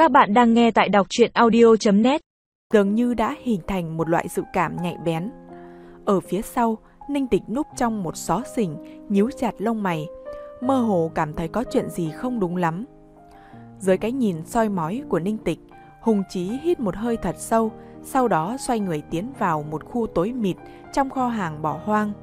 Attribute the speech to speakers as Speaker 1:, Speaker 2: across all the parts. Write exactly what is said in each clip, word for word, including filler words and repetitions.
Speaker 1: Các bạn đang nghe tại đọc truyện audio chấm net.
Speaker 2: Dường như đã hình thành một loại dự cảm nhạy bén. Ở phía sau, Ninh Tịch núp trong một xó xỉnh, nhíu chặt lông mày, mơ hồ cảm thấy có chuyện gì không đúng lắm. Dưới cái nhìn soi mói của Ninh Tịch, Hùng Chí hít một hơi thật sâu, sau đó xoay người tiến vào một khu tối mịt trong kho hàng bỏ hoang.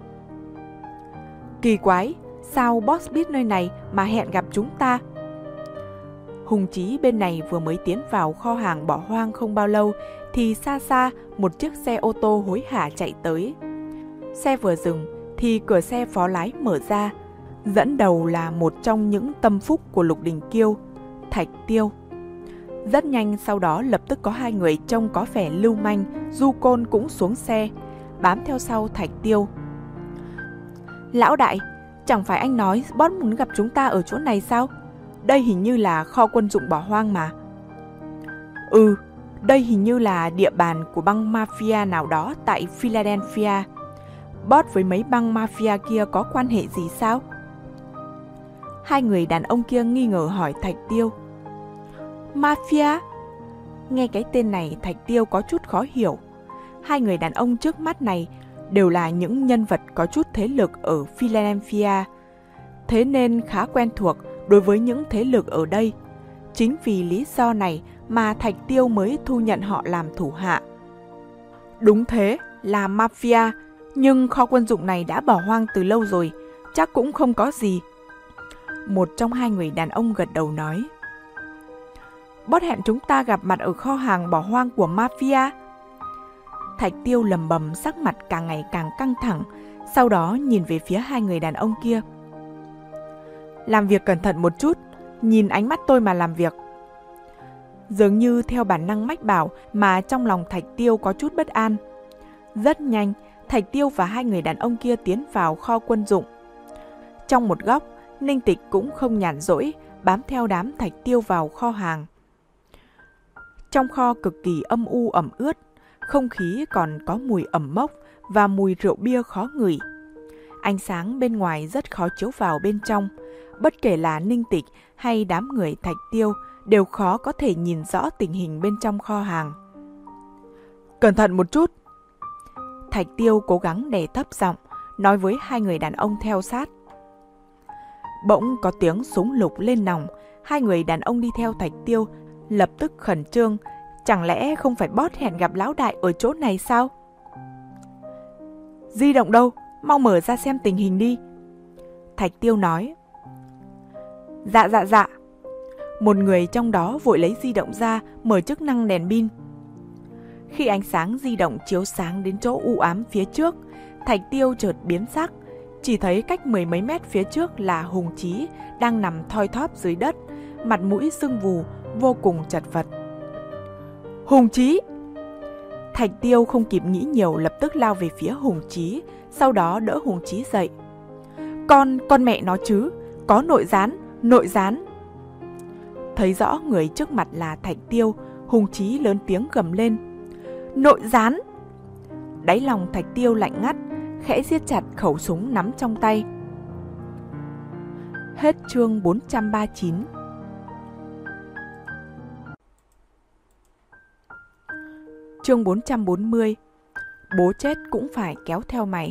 Speaker 2: Kỳ quái, sao boss biết nơi này mà hẹn gặp chúng ta? Hùng Chí bên này vừa mới tiến vào kho hàng bỏ hoang không bao lâu thì xa xa một chiếc xe ô tô hối hả chạy tới. Xe vừa dừng thì cửa xe phó lái mở ra, dẫn đầu là một trong những tâm phúc của Lục Đình Kiêu, Thạch Tiêu. Rất nhanh sau đó lập tức có hai người trông có vẻ lưu manh, du côn cũng xuống xe, bám theo sau Thạch Tiêu. Lão đại, chẳng phải anh nói boss muốn gặp chúng ta ở chỗ này sao? Đây hình như là kho quân dụng bỏ hoang mà. Ừ, đây hình như là địa bàn của băng mafia nào đó tại Philadelphia. Boss với mấy băng mafia kia có quan hệ gì sao? Hai người đàn ông kia nghi ngờ hỏi Thạch Tiêu. Mafia? Nghe cái tên này Thạch Tiêu có chút khó hiểu. Hai người đàn ông trước mắt này đều là những nhân vật có chút thế lực ở Philadelphia, thế nên khá quen thuộc đối với những thế lực ở đây. Chính vì lý do này mà Thạch Tiêu mới thu nhận họ làm thủ hạ. Đúng thế, là mafia, nhưng kho quân dụng này đã bỏ hoang từ lâu rồi, chắc cũng không có gì. Một trong hai người đàn ông gật đầu nói. Boss hẹn chúng ta gặp mặt ở kho hàng bỏ hoang của mafia. Thạch Tiêu lầm bầm, sắc mặt càng ngày càng căng thẳng, sau đó nhìn về phía hai người đàn ông kia. Làm việc cẩn thận một chút, nhìn ánh mắt tôi mà làm việc. Dường như theo bản năng mách bảo mà trong lòng Thạch Tiêu có chút bất an. Rất nhanh, Thạch Tiêu và hai người đàn ông kia tiến vào kho quân dụng. Trong một góc, Ninh Tịch cũng không nhàn rỗi, bám theo đám Thạch Tiêu vào kho hàng. Trong kho cực kỳ âm u ẩm ướt, không khí còn có mùi ẩm mốc và mùi rượu bia khó ngửi. Ánh sáng bên ngoài rất khó chiếu vào bên trong, bất kể là Ninh Tịch hay đám người Thạch Tiêu đều khó có thể nhìn rõ tình hình bên trong kho hàng. Cẩn thận một chút! Thạch Tiêu cố gắng đè thấp giọng, nói với hai người đàn ông theo sát. Bỗng có tiếng súng lục lên nòng, hai người đàn ông đi theo Thạch Tiêu lập tức khẩn trương. Chẳng lẽ không phải boss hẹn gặp lão đại ở chỗ này sao? Di động đâu? Mau mở ra xem tình hình đi. Thạch Tiêu nói. Dạ dạ dạ. Một người trong đó vội lấy di động ra, mở chức năng đèn pin. Khi ánh sáng di động chiếu sáng đến chỗ u ám phía trước, Thạch Tiêu chợt biến sắc. Chỉ thấy cách mười mấy mét phía trước là Hùng Chí đang nằm thoi thóp dưới đất, mặt mũi sưng vù, vô cùng chật vật. Hùng Chí! Thạch Tiêu không kịp nghĩ nhiều, lập tức lao về phía Hùng Chí, sau đó đỡ Hùng Chí dậy. Con, con mẹ nó chứ, có nội gián, nội gián. Thấy rõ người trước mặt là Thạch Tiêu, Hùng Chí lớn tiếng gầm lên. Nội gián! Đáy lòng Thạch Tiêu lạnh ngắt, khẽ siết chặt khẩu súng nắm trong tay. Hết chương bốn trăm ba mươi chín. Chương bốn trăm bốn mươi. Bố chết cũng phải kéo theo mày.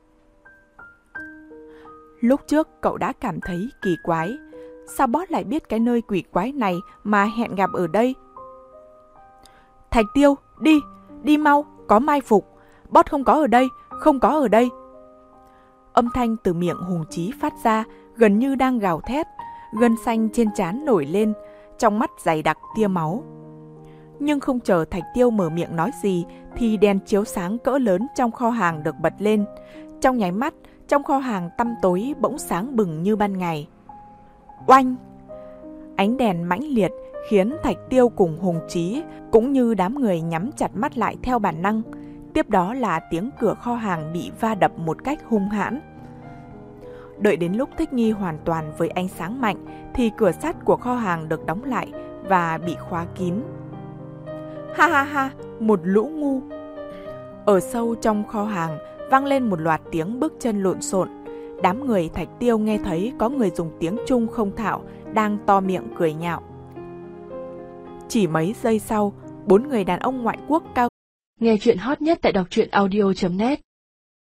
Speaker 2: Lúc trước cậu đã cảm thấy kỳ quái. Sao boss lại biết cái nơi quỷ quái này mà hẹn gặp ở đây? Thạch Tiêu, đi, đi mau, có mai phục. Boss không có ở đây, không có ở đây. Âm thanh từ miệng Hùng Chí phát ra, gần như đang gào thét. Gân xanh trên trán nổi lên, trong mắt dày đặc tia máu. Nhưng không chờ Thạch Tiêu mở miệng nói gì thì đèn chiếu sáng cỡ lớn trong kho hàng được bật lên. Trong nháy mắt, trong kho hàng tăm tối bỗng sáng bừng như ban ngày. Oanh! Ánh đèn mãnh liệt khiến Thạch Tiêu cùng Hùng Chí cũng như đám người nhắm chặt mắt lại theo bản năng. Tiếp đó là tiếng cửa kho hàng bị va đập một cách hung hãn. Đợi đến lúc thích nghi hoàn toàn với ánh sáng mạnh thì cửa sắt của kho hàng được đóng lại và bị khóa kín. Ha ha ha, một lũ ngu. Ở sâu trong kho hàng vang lên một loạt tiếng bước chân lộn xộn. Đám người Thạch Tiêu nghe thấy có người dùng tiếng Trung không thạo đang to miệng cười nhạo. Chỉ mấy giây sau, bốn người đàn ông ngoại quốc cao.
Speaker 3: Nghe chuyện hot nhất tại đọc truyện audio chấm net